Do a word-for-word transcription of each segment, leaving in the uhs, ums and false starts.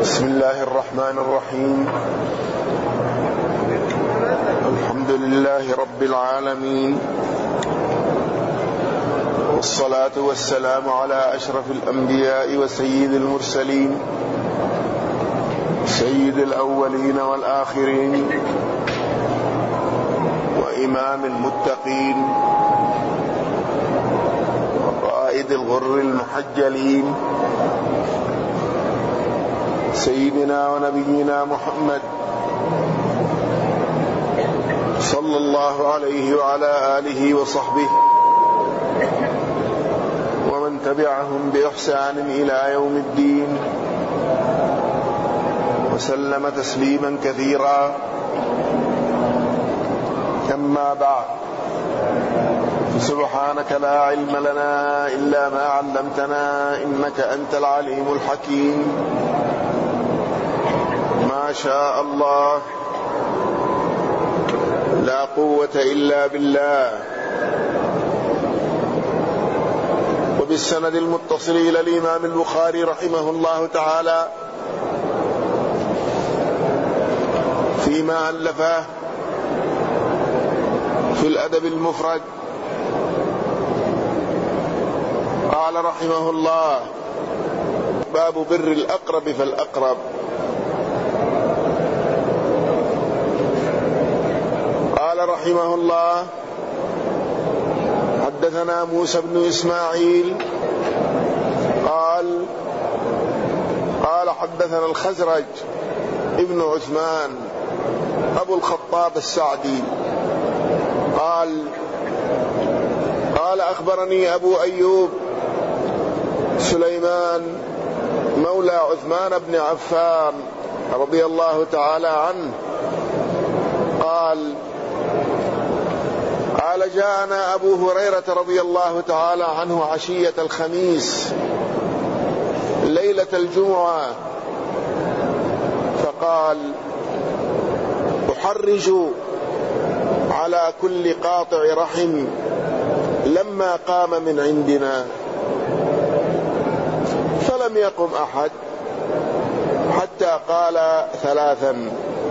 بسم الله الرحمن الرحيم. الحمد لله رب العالمين، والصلاة والسلام على أشرف الأنبياء وسيد المرسلين، سيد الأولين والآخرين، وإمام المتقين، وقائد الغر المحجلين، سيدنا ونبينا محمد صلى الله عليه وعلى آله وصحبه ومن تبعهم بإحسان إلى يوم الدين، وسلم تسليما كثيرا. أما بعد، سبحانك لا علم لنا إلا ما علمتنا إنك أنت العليم الحكيم. ما شاء الله لا قوة إلا بالله. وبالسند المتصل إلى الإمام البخاري رحمه الله تعالى فيما ألفه في الأدب المفرد، قال رحمه الله: باب بر الأقرب فالأقرب. قال رحمه الله: حدثنا موسى بن إسماعيل قال قال حدثنا الخزرج ابن عثمان أبو الخطاب السعدي قال قال أخبرني أبو أيوب سليمان مولى عثمان بن عفان رضي الله تعالى عنه قال قال جاءنا أبو هريرة رضي الله تعالى عنه عشية الخميس ليلة الجمعة فقال: أحرج على كل قاطع رحم لما قام من عندنا، فلم يقم أحد حتى قال ثلاثا.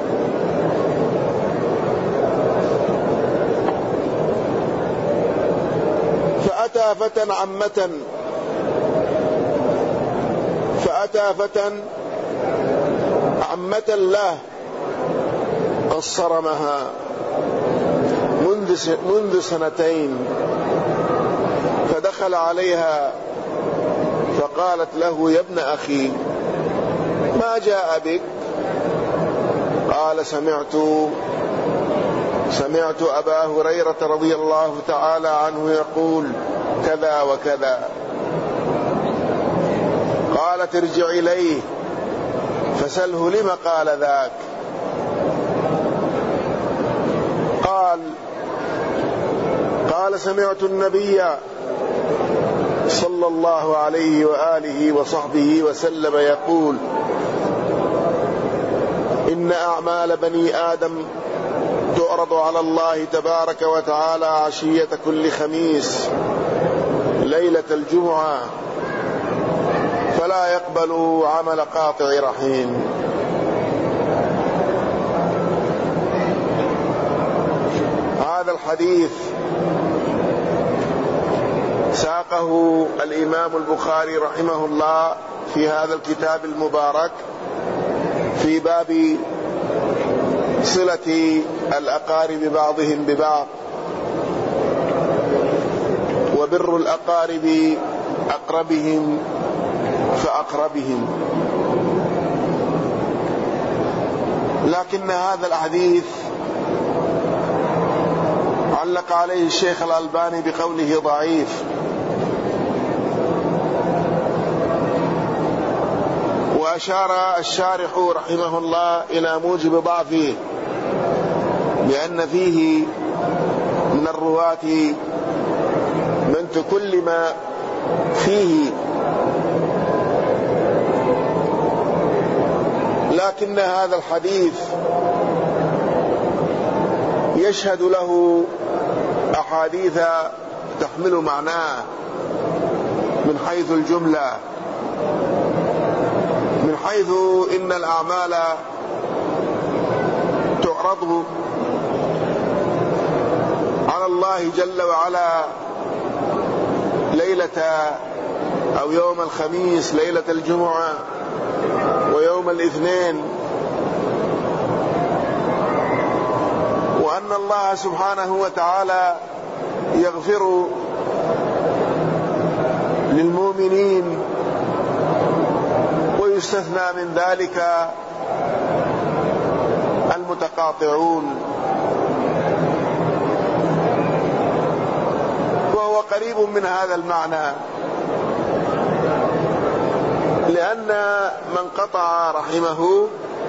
فأتى فتى عمة فأتى فتى عمة له قد صرمها منذ منذ سنتين، فدخل عليها فقالت له: يا ابن أخي، ما جاء بك؟ قال: سمعت سمعت أبا هريرة رضي الله تعالى عنه يقول كذا وكذا. قالت: ارجع إليه فسله لم قال ذاك. قال قال سمعت النبي صلى الله عليه وآله وصحبه وسلم يقول: إن أعمال بني آدم تعرض على الله تبارك وتعالى عشية كل خميس ليلة الجمعة، فلا يقبل عمل قاطع رحيم. هذا الحديث ساقه الإمام البخاري رحمه الله في هذا الكتاب المبارك في باب صلة الأقارب بعضهم ببعض، وبر الأقارب أقربهم فأقربهم. لكن هذا الحديث علق عليه الشيخ الألباني بقوله ضعيف، وأشار الشارح رحمه الله إلى موجب ضعفه بأن فيه من الرواة من تكلم فيه، لكن هذا الحديث يشهد له أحاديث تحمل معناه من حيث الجملة، من حيث إن الأعمال تعرض على الله جل وعلا ليلة أو يوم الخميس، ليلة الجمعة ويوم الاثنين، وأن الله سبحانه وتعالى يغفر للمؤمنين، ويستثنى من ذلك المتقاطعون. وهو قريب من هذا المعنى، لأن من قطع رحمه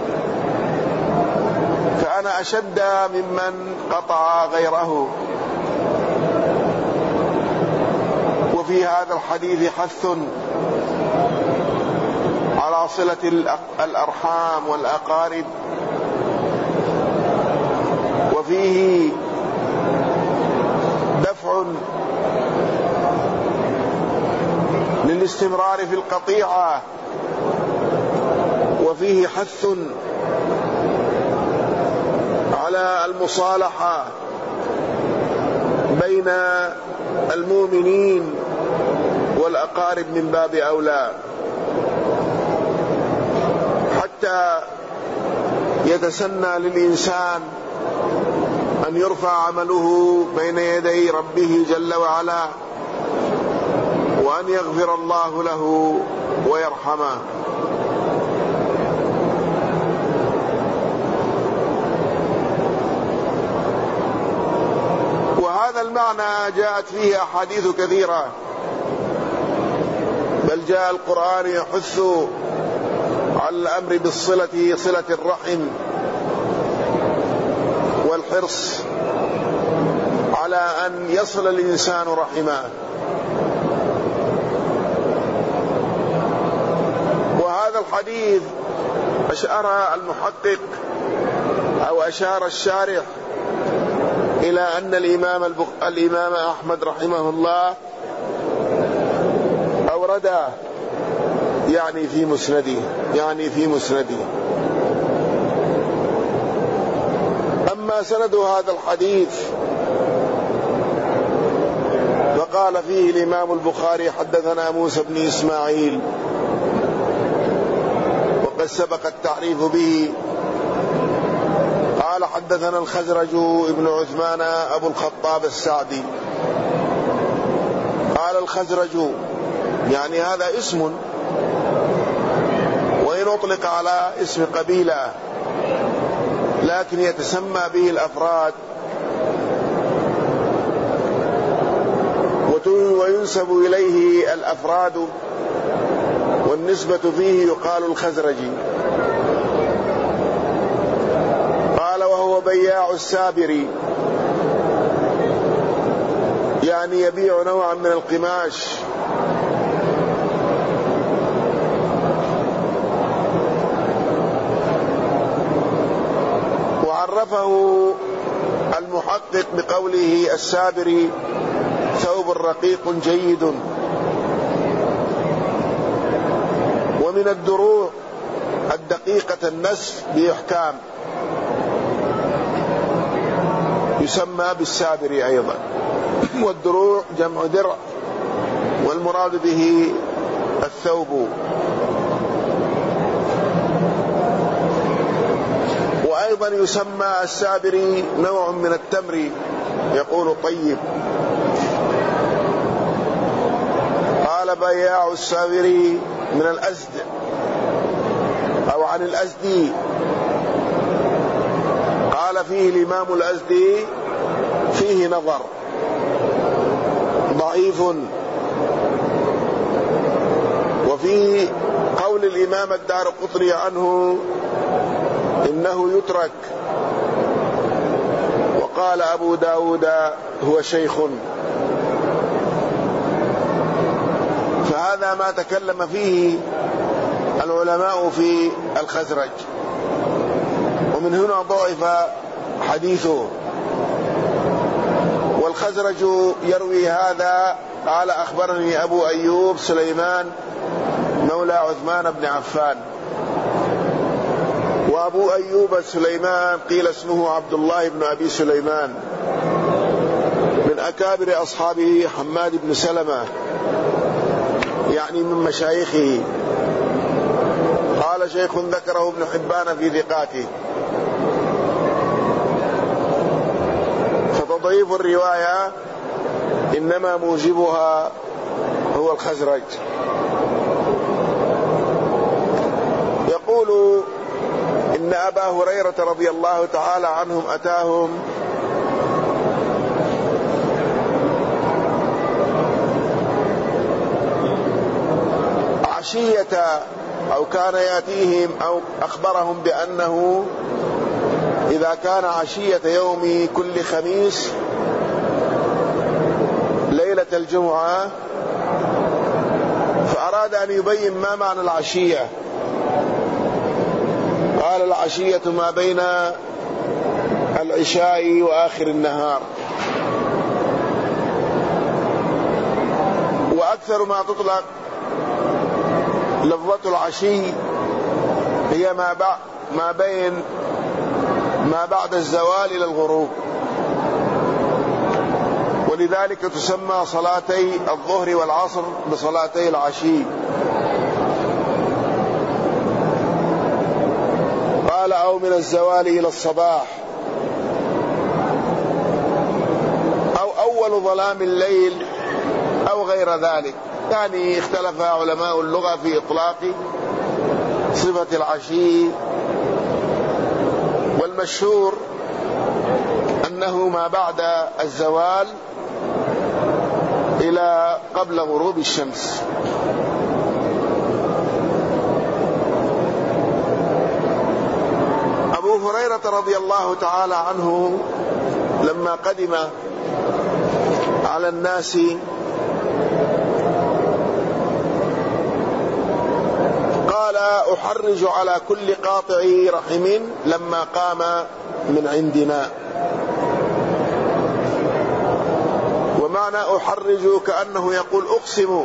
كان أشد ممن قطع غيره. وفي هذا الحديث حث على صلة الأرحام والأقارب، وفيه دفع للاستمرار في القطيعة، وفيه حث على المصالحة بين المؤمنين والأقارب من باب أولى، حتى يتسنى للإنسان أن يرفع عمله بين يدي ربه جل وعلا، وأن يغفر الله له ويرحمه. وهذا المعنى جاءت فيه أحاديث كثيرة، بل جاء القرآن يحث على الأمر بالصلة، صلة الرحم، والحرص على أن يصل الإنسان رحمه. وهذا الحديث أشار المحقق أو أشار الشارح إلى أن الإمام, البخ... الإمام أحمد رحمه الله أورده يعني في مسنده يعني في مسنده أما سند هذا الحديث فقال فيه الإمام البخاري: حدثنا موسى بن إسماعيل، وقد سبق التعريف به. قال: حدثنا الخزرج ابن عثمان أبو الخطاب السعدي. قال الخزرج يعني هذا اسم، وإن أطلق على اسم قبيلة لكن يتسمى به الأفراد، وينسب إليه الأفراد، والنسبة فيه يقال الخزرجي. قال: وهو بياع السابري، يعني يبيع نوعا من القماش، وعرفه المحقق بقوله: السابري ثوب رقيق جيد. ومن الدروع الدقيقة النسف بإحكام يسمى بالسابري أيضا. والدروع جمع درع، والمراد به الثوب. وأيضا يسمى السابري نوع من التمر يقول طيب. قال: بياع السابري من الأزد أو عن الأزدي. قال فيه الإمام الأزدي فيه نظر ضعيف. وفي قول الإمام الدارقطني عنه إنه يترك. وقال أبو داود هو شيخ. فهذا ما تكلم فيه العلماء في الخزرج، ومن هنا ضعف حديثه. والخزرج يروي هذا. قال: أخبرني أبو أيوب سليمان مولى عثمان بن عفان. وأبو أيوب سليمان قيل اسمه عبد الله بن أبي سليمان، من أكابر أصحابه حماد بن سلمة، يعني من مشايخه. قال شيخ ذكره ابن حبان في ثقاته. فتضعيف الرواية إنما موجبها هو الخزرج. يقول إن أبا هريرة رضي الله تعالى عنهم أتاهم عشية، أو كان يأتيهم أو أخبرهم بأنه إذا كان عشية يوم كل خميس ليلة الجمعة، فأراد أن يبين ما معنى العشية. قال العشية ما بين العشاء وآخر النهار. وأكثر ما تطلق لفظة العشي هي ما ما بين ما بعد الزوال إلى الغروب، ولذلك تسمى صلاتي الظهر والعصر بصلاتي العشي. قال أو من الزوال إلى الصباح، أو أول ظلام الليل، أو غير ذلك. يعني اختلف علماء اللغة في إطلاق صفة العشي، والمشهور أنه ما بعد الزوال إلى قبل غروب الشمس. أبو هريرة رضي الله تعالى عنه لما قدم على الناس قال أحرج على كل قاطع رحم لما قام من عندنا. ومعنى أحرج كأنه يقول أقسم،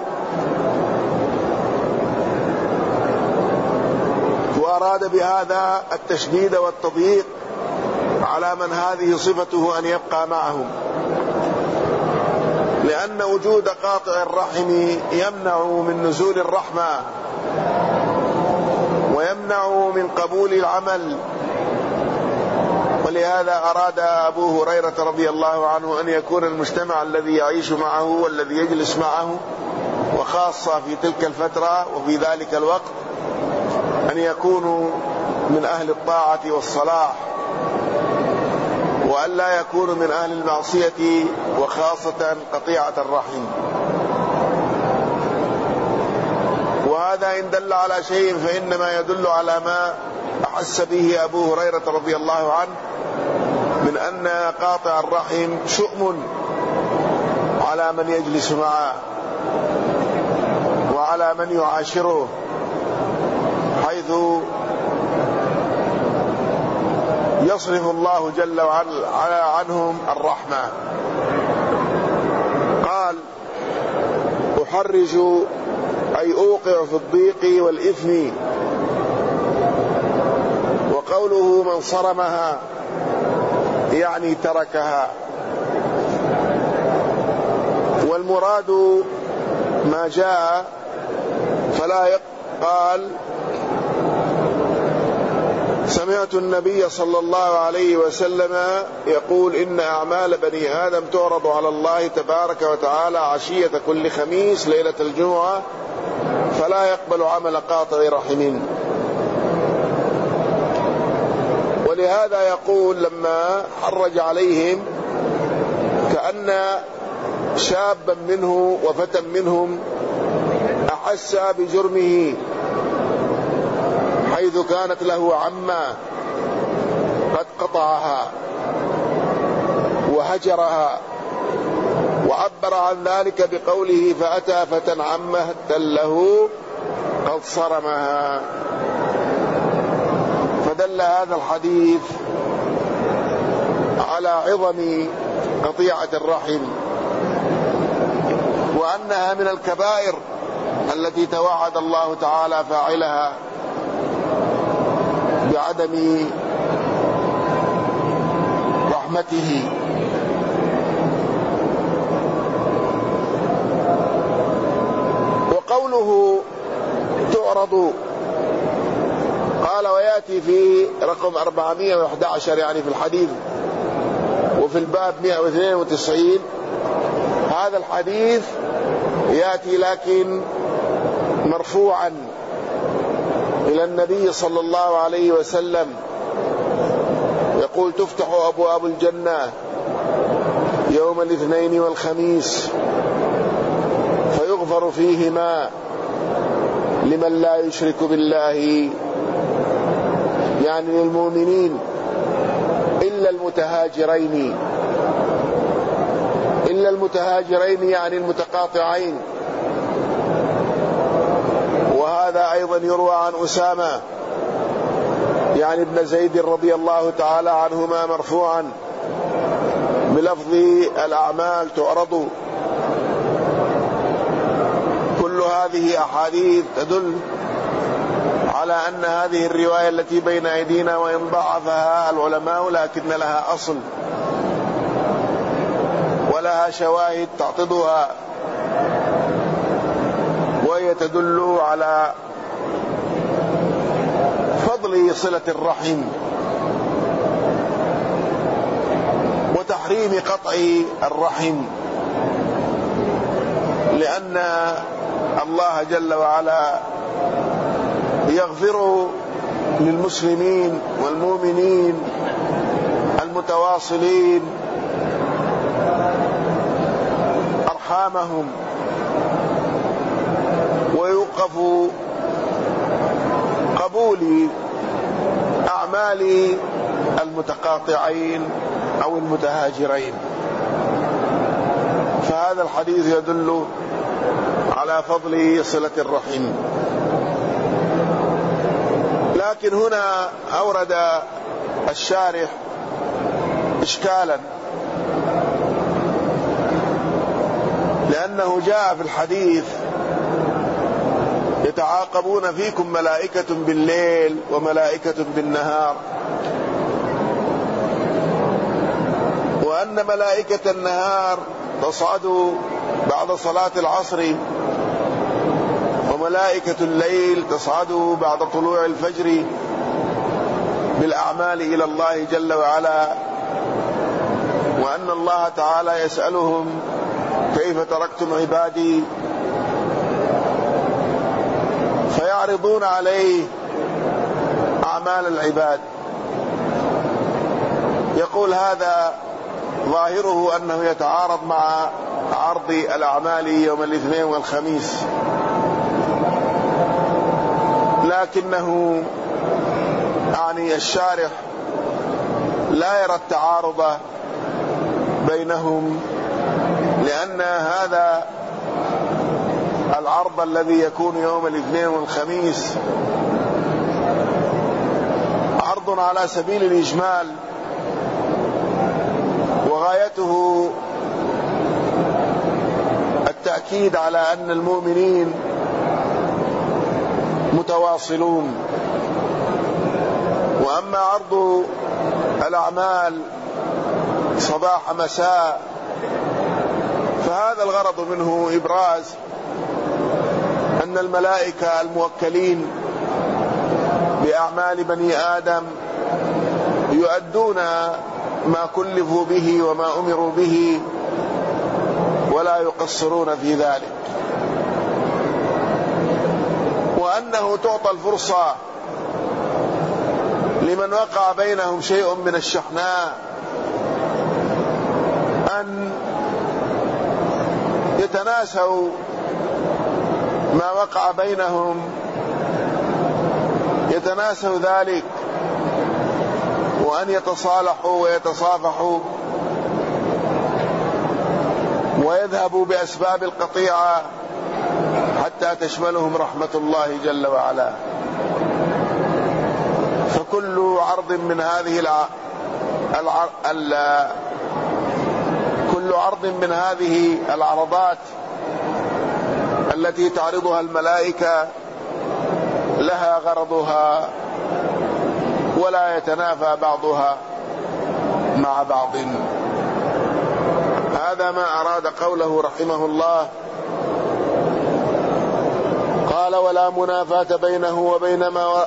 وأراد بهذا التشديد والتضييق على من هذه صفته أن يبقى معهم، لأن وجود قاطع الرحم يمنع من نزول الرحمة ويمنع من قبول العمل. ولهذا أراد أبو هريرة رضي الله عنه أن يكون المجتمع الذي يعيش معه والذي يجلس معه، وخاصة في تلك الفترة وفي ذلك الوقت، أن يكونوا من أهل الطاعة والصلاح، وأن لا يكونوا من أهل المعصية، وخاصة قطيعة الرحم. وهذا إن دل على شيء فإنما يدل على ما أحس به أبو هريرة رضي الله عنه من أن قاطع الرحم شؤم على من يجلس معه وعلى من يعاشره، حيث يصرف الله جل وعلا عنهم الرحمة. قال أحرج أي أوقع في الضيق والإثم. وقوله من صرمها يعني تركها. والمراد ما جاء فلا قال سمعت النبي صلى الله عليه وسلم يقول إن أعمال بني آدم تعرض على الله تبارك وتعالى عشية كل خميس ليلة الجمعة فلا يقبل عمل قاطع رحم. ولهذا يقول لما حرج عليهم كأن شابا منه وفتى منهم أحس بجرمه، حيث كانت له عمة قد قطعها وهجرها، وعبر عن ذلك بقوله فأتى فتى عمه له قد صرمها. فدل هذا الحديث على عظم قطيعة الرحم، وأنها من الكبائر التي توعد الله تعالى فاعلها بعدم رحمته. وقوله تعرض قال ويأتي في رقم أربعمائة وأحد عشر يعني في الحديث، وفي الباب مئة واثنين وتسعين هذا الحديث يأتي لكن مرفوعا إلى النبي صلى الله عليه وسلم، يقول تفتح أبواب الجنة يوم الاثنين والخميس فيغفر فيهما لمن لا يشرك بالله، يعني للمؤمنين، إلا المتهاجرين، إلا المتهاجرين يعني المتقاطعين. وهذا أيضا يروى عن أسامة يعني ابن زيد رضي الله تعالى عنهما مرفوعا بلفظ الأعمال تعرض. كل هذه أحاديث تدل على أن هذه الرواية التي بين أيدينا وإن ضعفها العلماء لكن لها أصل ولها شواهد تعتضدها، وهي تدل على فضل صلة الرحم وتحريم قطع الرحم، لأن الله جل وعلا يغفر للمسلمين والمؤمنين المتواصلين أرحامهم، ويوقف قبول أعمال المتقاطعين أو المتهاجرين. فهذا الحديث يدل على فضل صلة الرحم. لكن هنا أورد الشارح إشكالا، لأنه جاء في الحديث يتعاقبون فيكم ملائكة بالليل وملائكة بالنهار، وأن ملائكة النهار تصعد بعد صلاة العصر، وملائكة الليل تصعد بعد طلوع الفجر بالأعمال إلى الله جل وعلا، وأن الله تعالى يسألهم كيف تركتم عبادي، فيعرضون عليه أعمال العباد. يقول هذا ظاهره أنه يتعارض مع عرض الأعمال يوم الاثنين والخميس، لكنه يعني الشارح لا يرى التعارض بينهم، لأن هذا العرض الذي يكون يوم الاثنين والخميس عرض على سبيل الإجمال، وغايته التأكيد على أن المؤمنين متواصلون. وأما عرض الأعمال صباح مساء فهذا الغرض منه إبراز أن الملائكة الموكلين بأعمال بني آدم يؤدون ما كلفوا به وما أمروا به ولا يقصرون في ذلك، وأنه تعطى الفرصة لمن وقع بينهم شيء من الشحناء أن يتناسوا ما وقع بينهم، يتناسوا ذلك، وأن يتصالحوا ويتصافحوا ويذهبوا بأسباب القطيعة حتى تشملهم رحمة الله جل وعلا. فكل عرض من هذه الع... الع... ال... كل عرض من هذه العرضات التي تعرضها الملائكة لها غرضها ولا يتنافى بعضها مع بعض. هذا ما أراد قوله رحمه الله. قال: ولا منافاة بينه وبين ما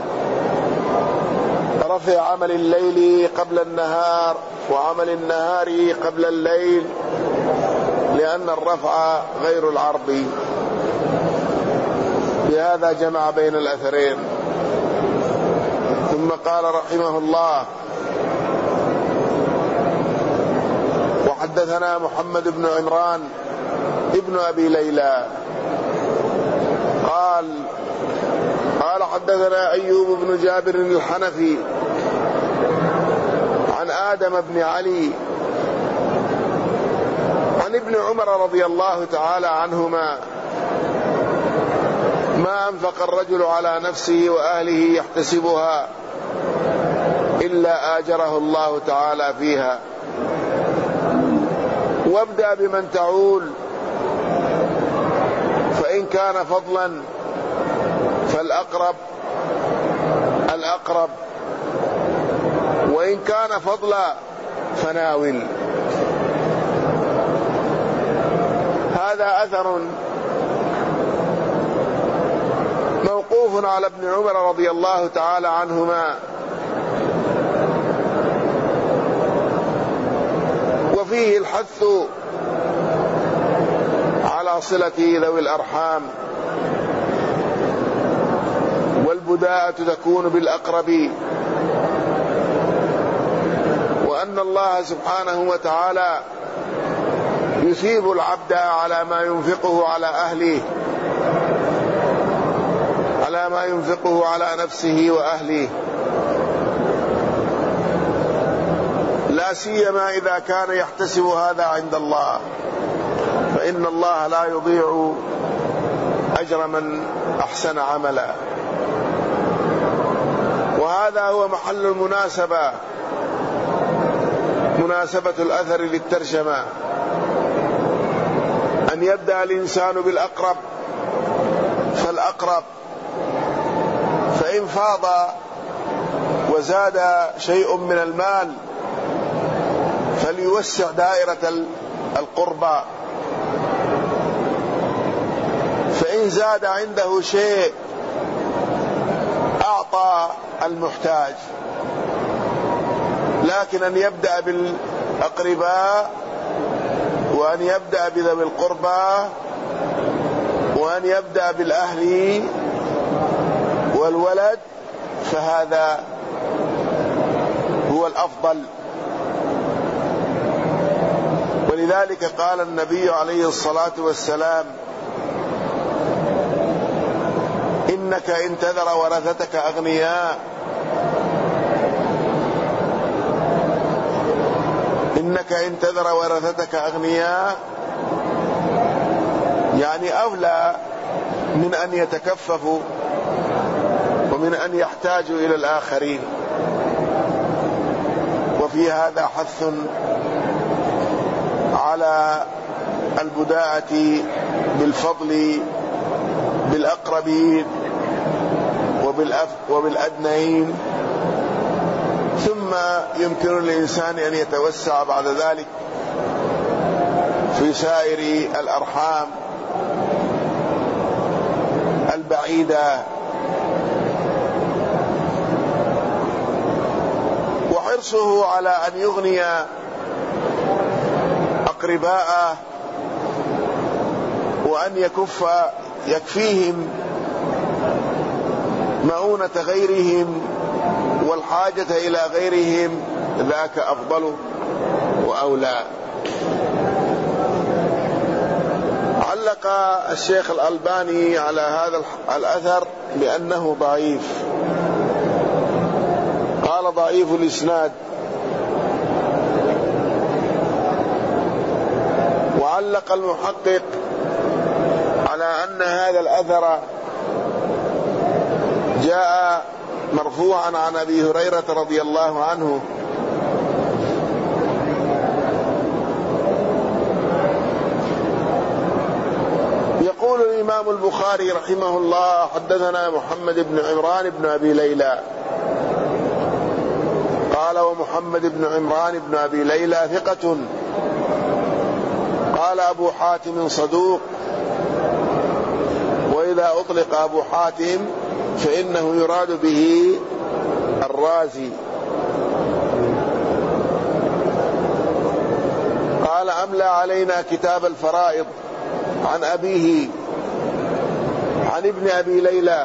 رفع عمل الليل قبل النهار وعمل النهار قبل الليل، لأن الرفع غير العرض. بهذا جمع بين الأثرين. ثم قال رحمه الله: وحدثنا محمد بن عمران ابن أبي ليلى قال قال حدثنا أيوب بن جابر الحنفي عن آدم بن علي عن ابن عمر رضي الله تعالى عنهما: ما أنفق الرجل على نفسه وأهله يحتسبها إلا آجره الله تعالى فيها. وابدأ بمن تعول، فإن كان فضلا فالأقرب الأقرب، وإن كان فضلا فناول. هذا أثر موقوف على ابن عمر رضي الله تعالى عنهما، وفيه الحث على صلة ذوي الأرحام، والبداءة تكون بالأقرب، وأن الله سبحانه وتعالى يثيب العبد على ما ينفقه على أهله، على ما ينفقه على نفسه وأهله، لا سيما إذا كان يحتسب هذا عند الله، فإن الله لا يضيع أجر من أحسن عملا. وهذا هو محل المناسبة، مناسبة الأثر للترجمة، أن يبدأ الإنسان بالأقرب فالأقرب، فإن فاض وزاد شيء من المال فليوسع دائرة القربى، فإن زاد عنده شيء أعطى المحتاج، لكن أن يبدأ بالأقرباء، وأن يبدأ بذوي القربى، وأن يبدأ بالأهل والولد، فهذا هو الأفضل. ولذلك قال النبي عليه الصلاة والسلام: إنك إن تذر ورثتك أغنياء إنك إن تذر ورثتك أغنياء يعني أولى من أن يتكففوا ومن أن يحتاجوا إلى الآخرين. وفي هذا حث على البداءة بالفضل بالأقربين وبالأدنين، ثم يمكن للإنسان أن يتوسع بعد ذلك في سائر الأرحام البعيدة. وحرصه على أن يغني أقرباءه وأن يكف يكفيهم مؤونة غيرهم والحاجة إلى غيرهم، ذاك أفضل وأولى. علق الشيخ الألباني على هذا الأثر بأنه ضعيف، قال: ضعيف الإسناد. وعلق المحقق على أن هذا الأثر جاء مرفوعا عن أبي هريرة رضي الله عنه، يقول الإمام البخاري رحمه الله حدثنا محمد بن عمران بن أبي ليلى قال ومحمد بن عمران بن أبي ليلى ثقة. قال أبو حاتم صدوق. وإذا أطلق أبو حاتم فإنه يراد به الرازي. قال أملى علينا كتاب الفرائض عن أبيه عن ابن أبي ليلى.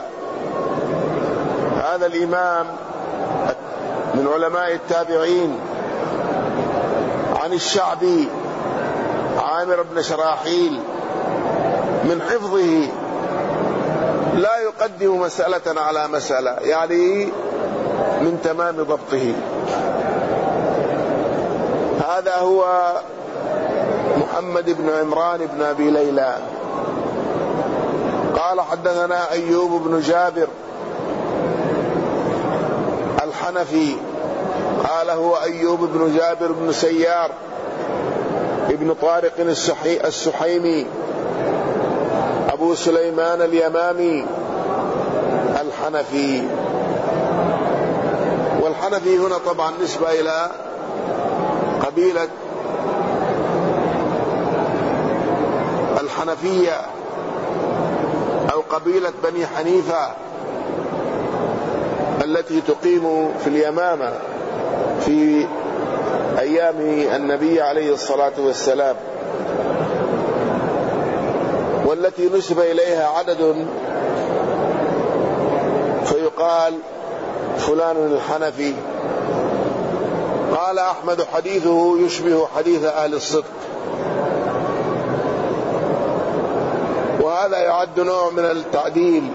هذا الإمام من علماء التابعين عن الشعبي عامر بن شراحيل من حفظه لا يقدم مسألة على مسألة، يعني من تمام ضبطه. هذا هو محمد بن عمران بن أبي ليلى. قال حدثنا أيوب بن جابر الحنفي قال هو أيوب بن جابر بن سيار ابن طارق السحيمي أبو سليمان اليمامي الحنفي. والحنفي هنا طبعا نسبة إلى قبيلة الحنفية أو قبيلة بني حنيفة التي تقيم في اليمامة في أيام النبي عليه الصلاة والسلام، والتي نسب إليها عدد فيقال فلان الحنفي. قال أحمد حديثه يشبه حديث أهل الصدق، وهذا يعد نوع من التعديل.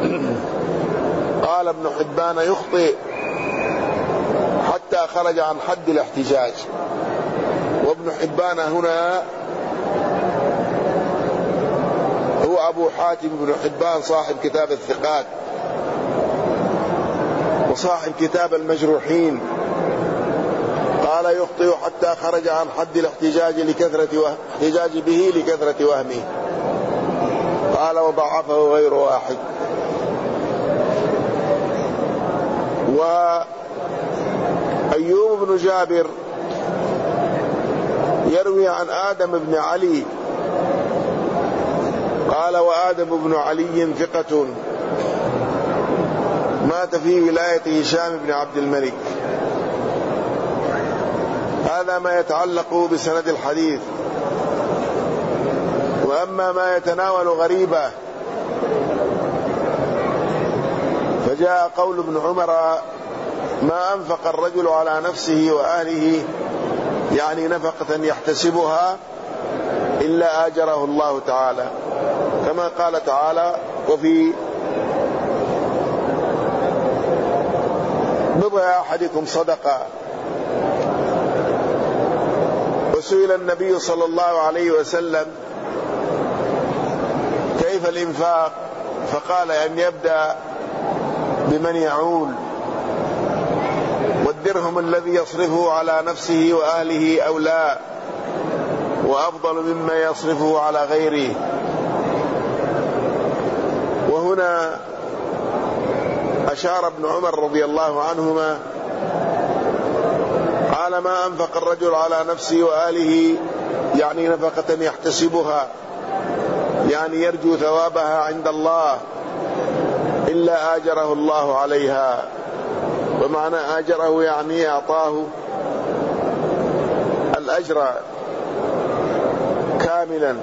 قال ابن حبان يخطئ حتى خرج عن حد الاحتجاج. وابن حبان هنا هو أبو حاتم بن حبان صاحب كتاب الثقات وصاحب كتاب المجروحين. قال يخطئ حتى خرج عن حد الاحتجاج لكثرة وهم احتجاج به لكثرة وهمه. قال وضعفه غير واحد. وأيوب بن جابر يروي عن آدم بن علي قال وآدم بن علي ثقة مات في ولاية هشام بن عبد الملك. هذا ما يتعلق بسند الحديث. وأما ما يتناول غريبة فجاء قول ابن عمر ما أنفق الرجل على نفسه وأهله، يعني نفقة يحتسبها، إلا آجره الله تعالى، كما قال تعالى وفي بضع أحدكم صدقة. وسئل النبي صلى الله عليه وسلم كيف الإنفاق، فقال أن يبدأ بمن يعول، والدرهم الذي يصرفه على نفسه وأهله أولى وأفضل مما يصرفه على غيره. وهنا أشار ابن عمر رضي الله عنهما قال ما أنفق الرجل على نفسه وأهله، يعني نفقة يحتسبها، يعني يرجو ثوابها عند الله، إلا آجره الله عليها. ومعنى آجره يعني أعطاه الأجر كاملا،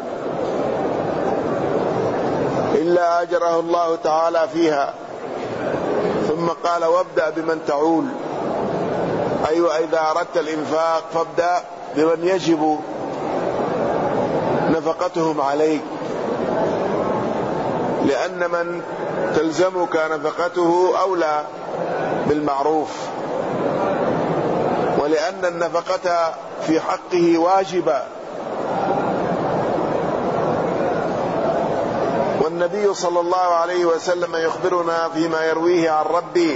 إلا آجره الله تعالى فيها. ثم قال وابدأ بمن تعول، أيوة إذا أردت الإنفاق فابدأ بمن يجب نفقتهم عليك، لأن من تلزمك نفقته أولى بالمعروف، ولأن النفقة في حقه واجبة. والنبي صلى الله عليه وسلم يخبرنا فيما يرويه عن ربه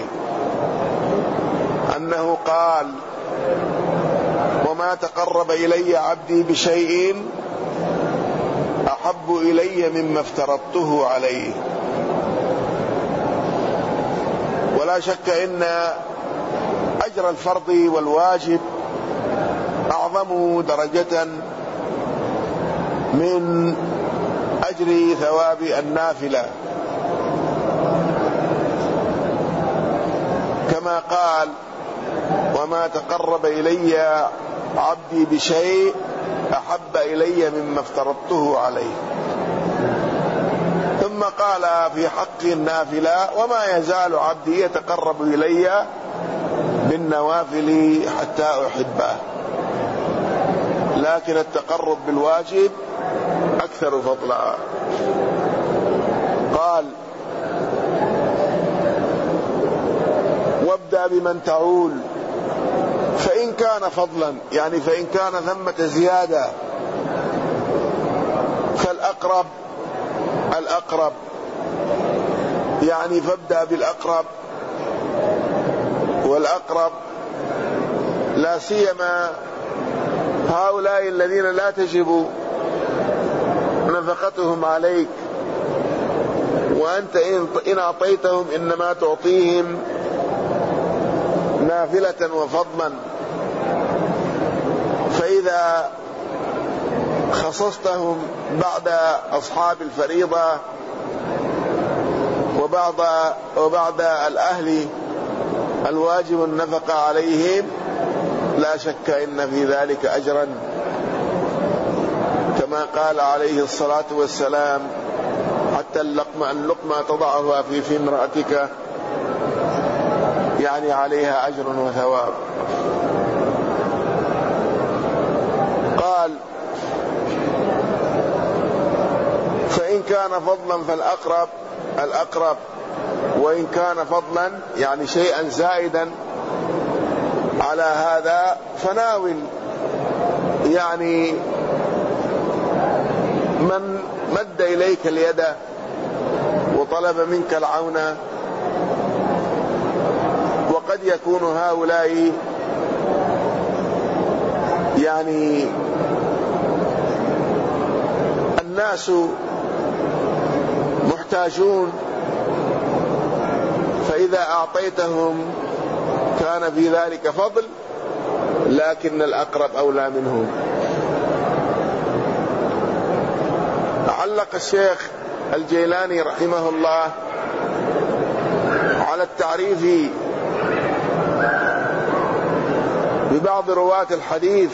أنه قال وما تقرب إلي عبدي بشيء أحب إلي مما افترضته عليه. ولا شك إن أجر الفرض والواجب أعظم درجة من أجر ثواب النافلة، كما قال: وما تقرب إلي عبدي بشيء أحب إلي مما افترضته عليه. ثم قال في حق النافلة: وما يزال عبدي يتقرب إلي بالنوافل حتى أحبه. لكن التقرب بالواجب أكثر فضلا. قال: وابدأ بمن تعول، فإن كان فضلا، يعني فإن كان ثمة زيادة فالأقرب الأقرب، يعني فابدأ بالأقرب. والأقرب لا سيما هؤلاء الذين لا تجب نفقتهم عليك، وأنت إن أعطيتهم إنما تعطيهم نافلة وفضلا. فإذا خصصتهم بعد أصحاب الفريضة وبعد وبعد الأهل الواجب النفقة عليهم، لا شك إن في ذلك أجرا، كما قال عليه الصلاة والسلام: حتى اللقمة اللقمة تضعها في في امرأتك، يعني عليها أجر وثواب. قال: فإن كان فضلا فالأقرب الأقرب، وإن كان فضلا يعني شيئا زائدا على هذا فناول، يعني من مد إليك اليد وطلب منك العون. وقد يكون هؤلاء يعني الناس محتاجون، فإذا أعطيتهم كان في ذلك فضل، لكن الأقرب أولى منهم. علق الشيخ الجيلاني رحمه الله على التعريف ببعض رواة الحديث،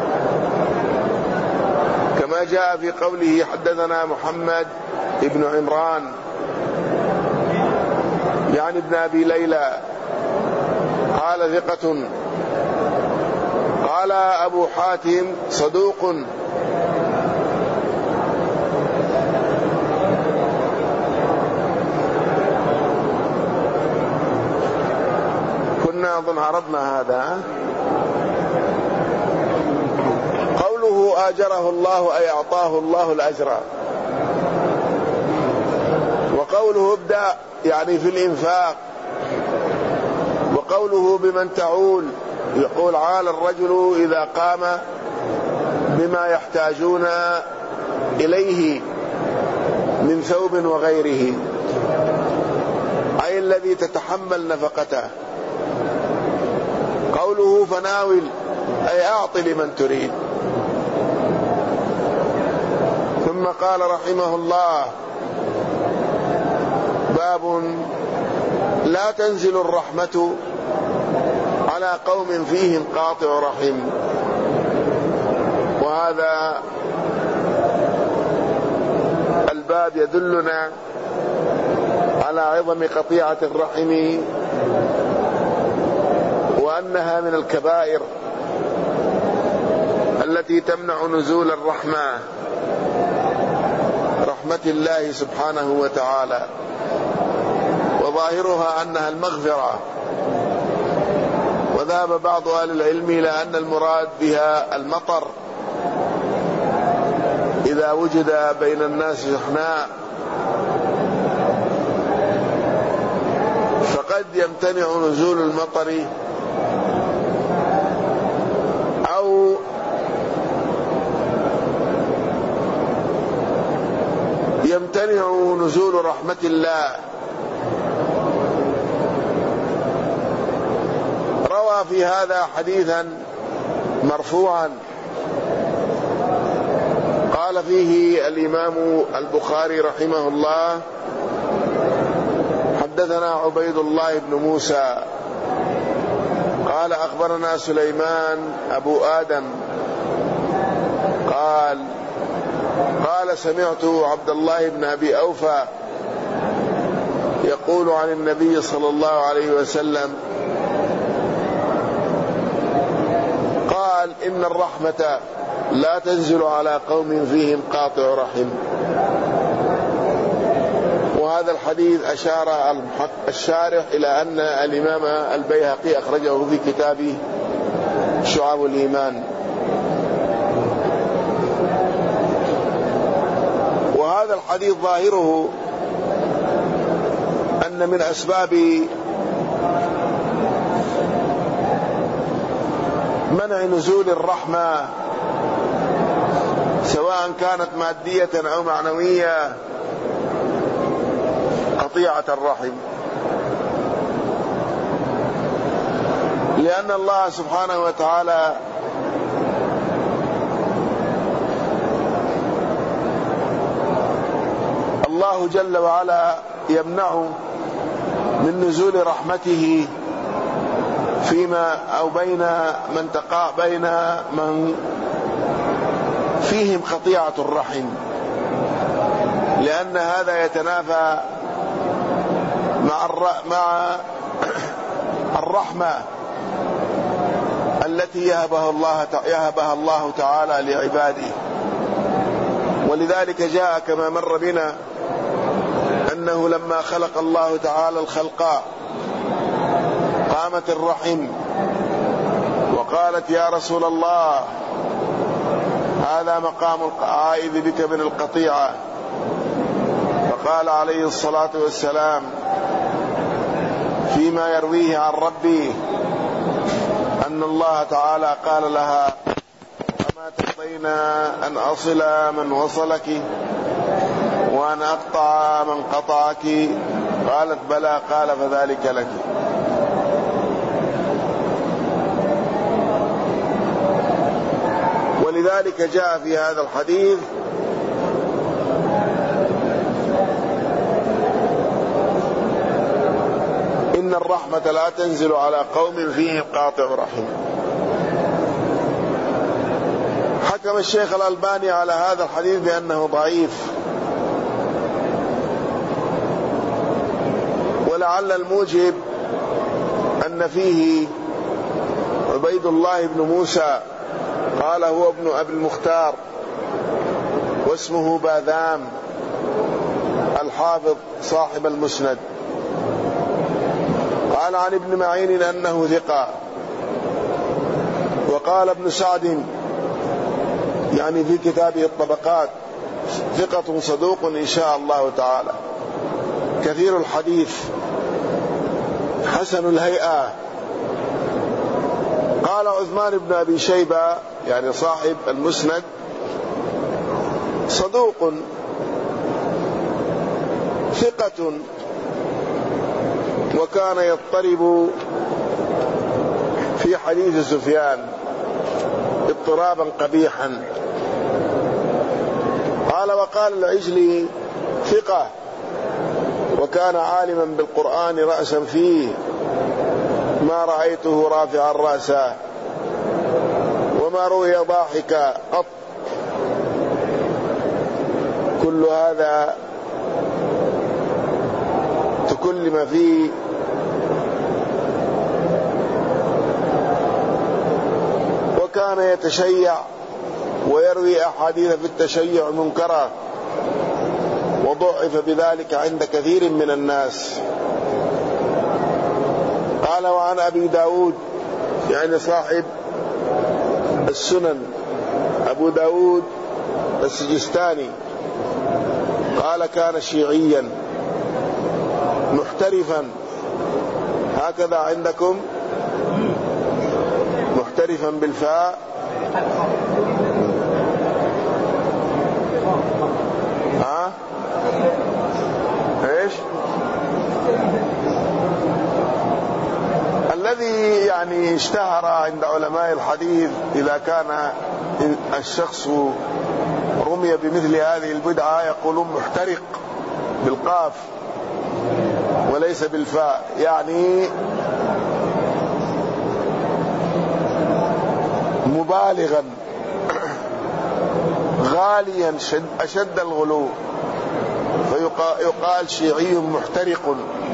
كما جاء في قوله: حدثنا محمد ابن عمران يعني ابن أبي ليلى قال ثقة، قال أبو حاتم صدوق، كنا أظن عرضنا هذا. قوله آجره الله أي أعطاه الله الأجر، وقوله ابدأ يعني في الإنفاق، وقوله بمن تعول يقول: عال الرجل إذا قام بما يحتاجون إليه من ثوب وغيره، أي الذي تتحمل نفقته. قوله فناول أي أعط لمن تريد. ثم قال رحمه الله: باب لا تنزل الرحمة على قوم فيهم قاطع رحم. وهذا الباب يدلنا على عظم قطيعة الرحم، وأنها من الكبائر التي تمنع نزول الرحمة رحمة الله سبحانه وتعالى، وظاهرها أنها المغفرة. وذهب بعض أهل العلم إلى أن المراد بها المطر، إذا وجد بين الناس شحناء فقد يمتنع نزول المطر، أو يمتنع نزول رحمة الله. روى في هذا حديثا مرفوعا قال فيه الإمام البخاري رحمه الله: حدثنا عبيد الله بن موسى قال أخبرنا سليمان أبو آدم قال قال سمعت عبد الله بن أبي أوفى يقول عن النبي صلى الله عليه وسلم قال: إن الرحمة لا تنزل على قوم فيهم قاطع رحم. وهذا الحديث أشار الشارح إلى أن الإمام البيهقي أخرجه في كتابه شعب الإيمان. وهذا الحديث ظاهره أن من أسباب منع نزول الرحمة سواء كانت مادية أو معنوية قطيعة الرحم، لأن الله سبحانه وتعالى الله جل وعلا يمنع من نزول رحمته فيما أو بين من تقع بين من فيهم قطيعة الرحم، لأن هذا يتنافى مع مع الرحمة التي يهبها الله يهبها الله تعالى لعباده. ولذلك جاء كما مر بنا أنه لما خلق الله تعالى الخلق قامت الرحم وقالت: يا رسول الله، هذا مقام العائذ بك من القطيعة. فقال عليه الصلاة والسلام فيما يرويه عن ربي أن الله تعالى قال لها: أما ترضين أن أصل من وصلك وأن أقطع من قطعك؟ قالت: بلى. قال: فذلك لك. ولذلك جاء في هذا الحديث إن الرحمة لا تنزل على قوم فيهم قاطع رحم. حكم الشيخ الألباني على هذا الحديث بأنه ضعيف، ولعل الموجب أن فيه عبيد الله بن موسى قال هو ابن أبي المختار واسمه باذام الحافظ صاحب المسند. قال عن ابن معين أنه ثقة. وقال ابن سعد يعني في كتابه الطبقات: ثقة صدوق إن شاء الله تعالى، كثير الحديث، حسن الهيئة. قال عثمان بن أبي شيبة يعني صاحب المسند: صدوق ثقة، وكان يضطرب في حديث سفيان اضطرابا قبيحا. قال وقال العجلي: ثقة، وكان عالما بالقرآن رأسا فيه، ما رأيته رافعا رأسا وما روي ضاحكا قط. كل هذا تكلم فيه وكان يتشيع ويروي أحاديث في التشيع منكرة، وضعف بذلك عند كثير من الناس. قال وعن أبي داود يعني صاحب السنن أبو داود السجستاني قال: كان شيعيا محترفا. هكذا عندكم محترفا بالفاء، ها الذي يعني اشتهر عند علماء الحديث إذا كان الشخص رمي بمثل هذه البدعة يقولون محترق بالقاف وليس بالفاء، يعني مبالغا غاليا أشد الغلو، فيقال شيعي محترق.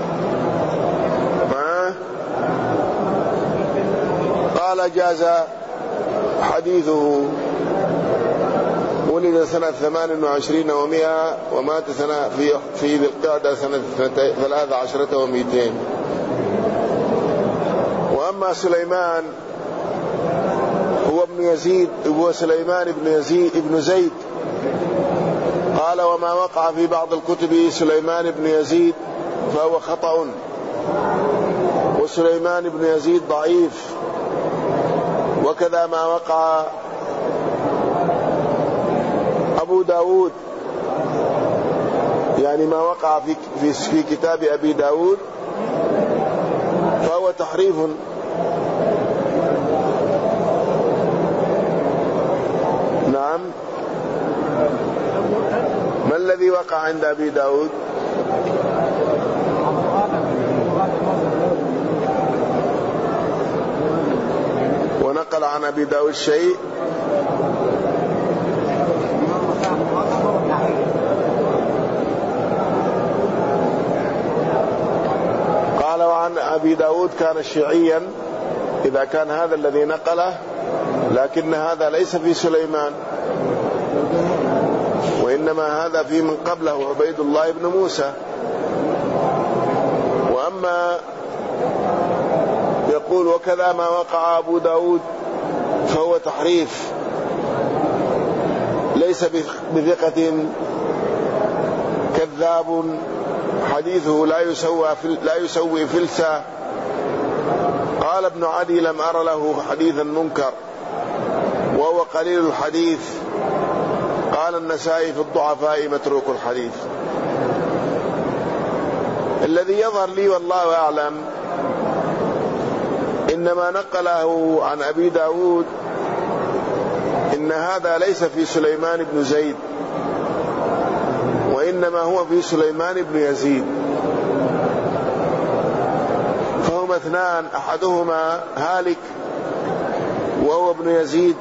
قال جاز حديثه، ولد سنة ثمان وعشرين ومئة ومات سنة في في ذي القعدة سنة ثلاث عشرة ومئتين. وأما سليمان هو ابن يزيد، هو سليمان ابن يزيد ابن زيد، قال وما وقع في بعض الكتب سليمان ابن يزيد فهو خطأ، وسليمان ابن يزيد ضعيف، وكذا ما وقع أبو داود، يعني ما وقع في, في, في كتاب أبي داود فهو تحريف. نعم. ما الذي وقع عند أبي داود؟ ونقل عن أبي داود شيء. قال وعن أبي داود كان شيعيا إذا كان هذا الذي نقله، لكن هذا ليس في سليمان، وإنما هذا في من قبله عبيد الله بن موسى. وأما يقول وكذا ما وقع أبو داود فهو تحريف، ليس بثقة، كذاب، حديثه لا يسوى لا يسوي فلسا. قال ابن عدي لم أر له حديثا منكر وهو قليل الحديث. قال النسائي في الضعفاء متروك الحديث. الذي يظهر لي والله أعلم إنما نقله عن أبي داود إن هذا ليس في سليمان بن زيد، وإنما هو في سليمان بن يزيد، فهما اثنان أحدهما هالك وهو ابن يزيد.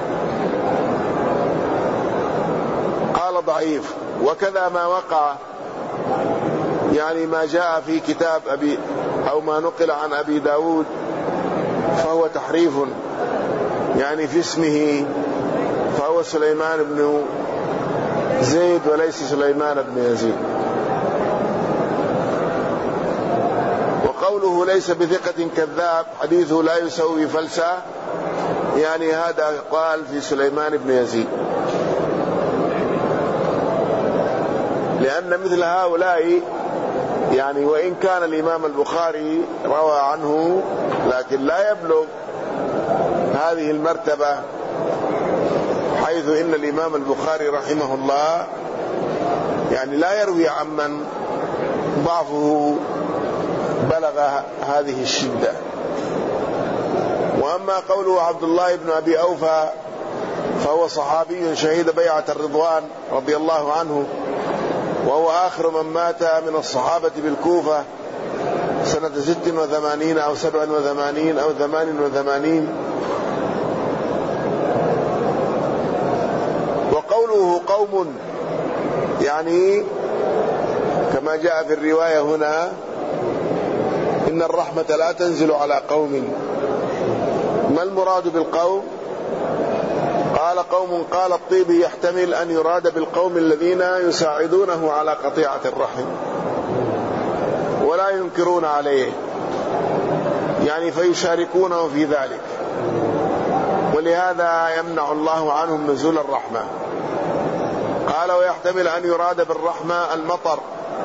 قال ضعيف. وكذا ما وقع، يعني ما جاء في كتاب أبي أو ما نقل عن أبي داود فهو تحريف، يعني في اسمه فهو سليمان بن زيد وليس سليمان بن يزيد. وقوله ليس بثقة كذاب حديثه لا يسوي فلسا، يعني هذا قال في سليمان بن يزيد، لأن مثل هؤلاء يعني وإن كان الإمام البخاري روى عنه لكن لا يبلغ هذه المرتبة، حيث إن الإمام البخاري رحمه الله يعني لا يروي عمن ضعفه بلغ هذه الشدة. وأما قوله عبد الله بن أبي أوفى فهو صحابي شهيد بيعة الرضوان رضي الله عنه، وهو آخر من مات من الصحابة بالكوفة سنة ست وثمانين أو سبع وثمانين أو ثمان وثمانين. وقوله قوم يعني كما جاء في الرواية هنا إن الرحمة لا تنزل على قوم. ما المراد بالقوم؟ قال قوم قال الطيبي يحتمل أن يراد بالقوم الذين يساعدونه على قطيعة الرحم ولا ينكرون عليه، يعني فيشاركونه في ذلك، ولهذا يمنع الله عنهم نزول الرحمة. قال ويحتمل أن يراد بالرحمة المطر،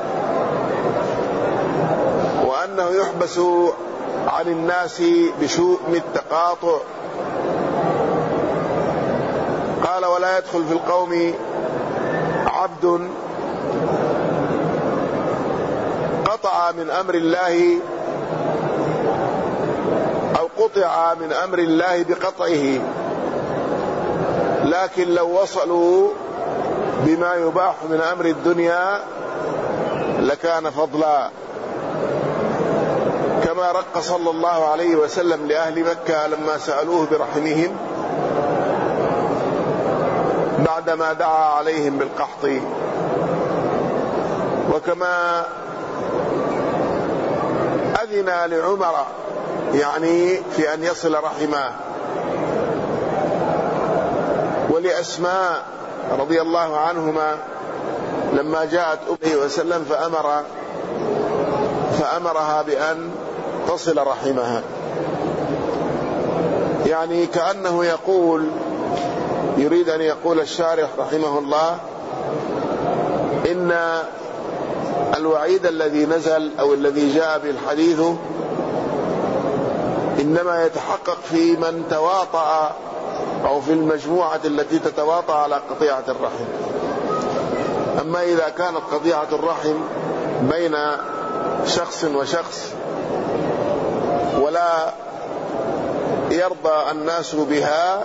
وأنه يحبس عن الناس بشؤم التقاطع. قال ولا يدخل في القوم عبد قطع من أمر الله أو قطع من أمر الله بقطعه، لكن لو وصلوا بما يباح من أمر الدنيا لكان فضلا، كما رق صلى الله عليه وسلم لأهل مكة لما سألوه برحمهم بعدما دعا عليهم بالقحط، وكما أذن لعمر يعني في أن يصل رحمه، ولأسماء رضي الله عنهما لما جاءت أمه وسلم فأمر فأمرها بأن تصل رحمها. يعني كأنه يقول، يريد أن يقول الشارح رحمه الله إن الوعيد الذي نزل أو الذي جاء بالحديث إنما يتحقق في من تواطأ أو في المجموعة التي تتواطأ على قطيعة الرحم. أما إذا كانت قطيعة الرحم بين شخص وشخص ولا يرضى الناس بها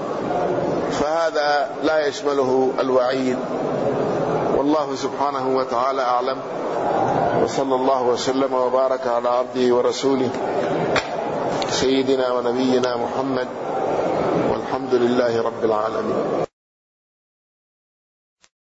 فهذا لا يشمله الوعيد. والله سبحانه وتعالى أعلم، وصلى الله وسلم وبارك على عبده ورسوله سيدنا ونبينا محمد، والحمد لله رب العالمين.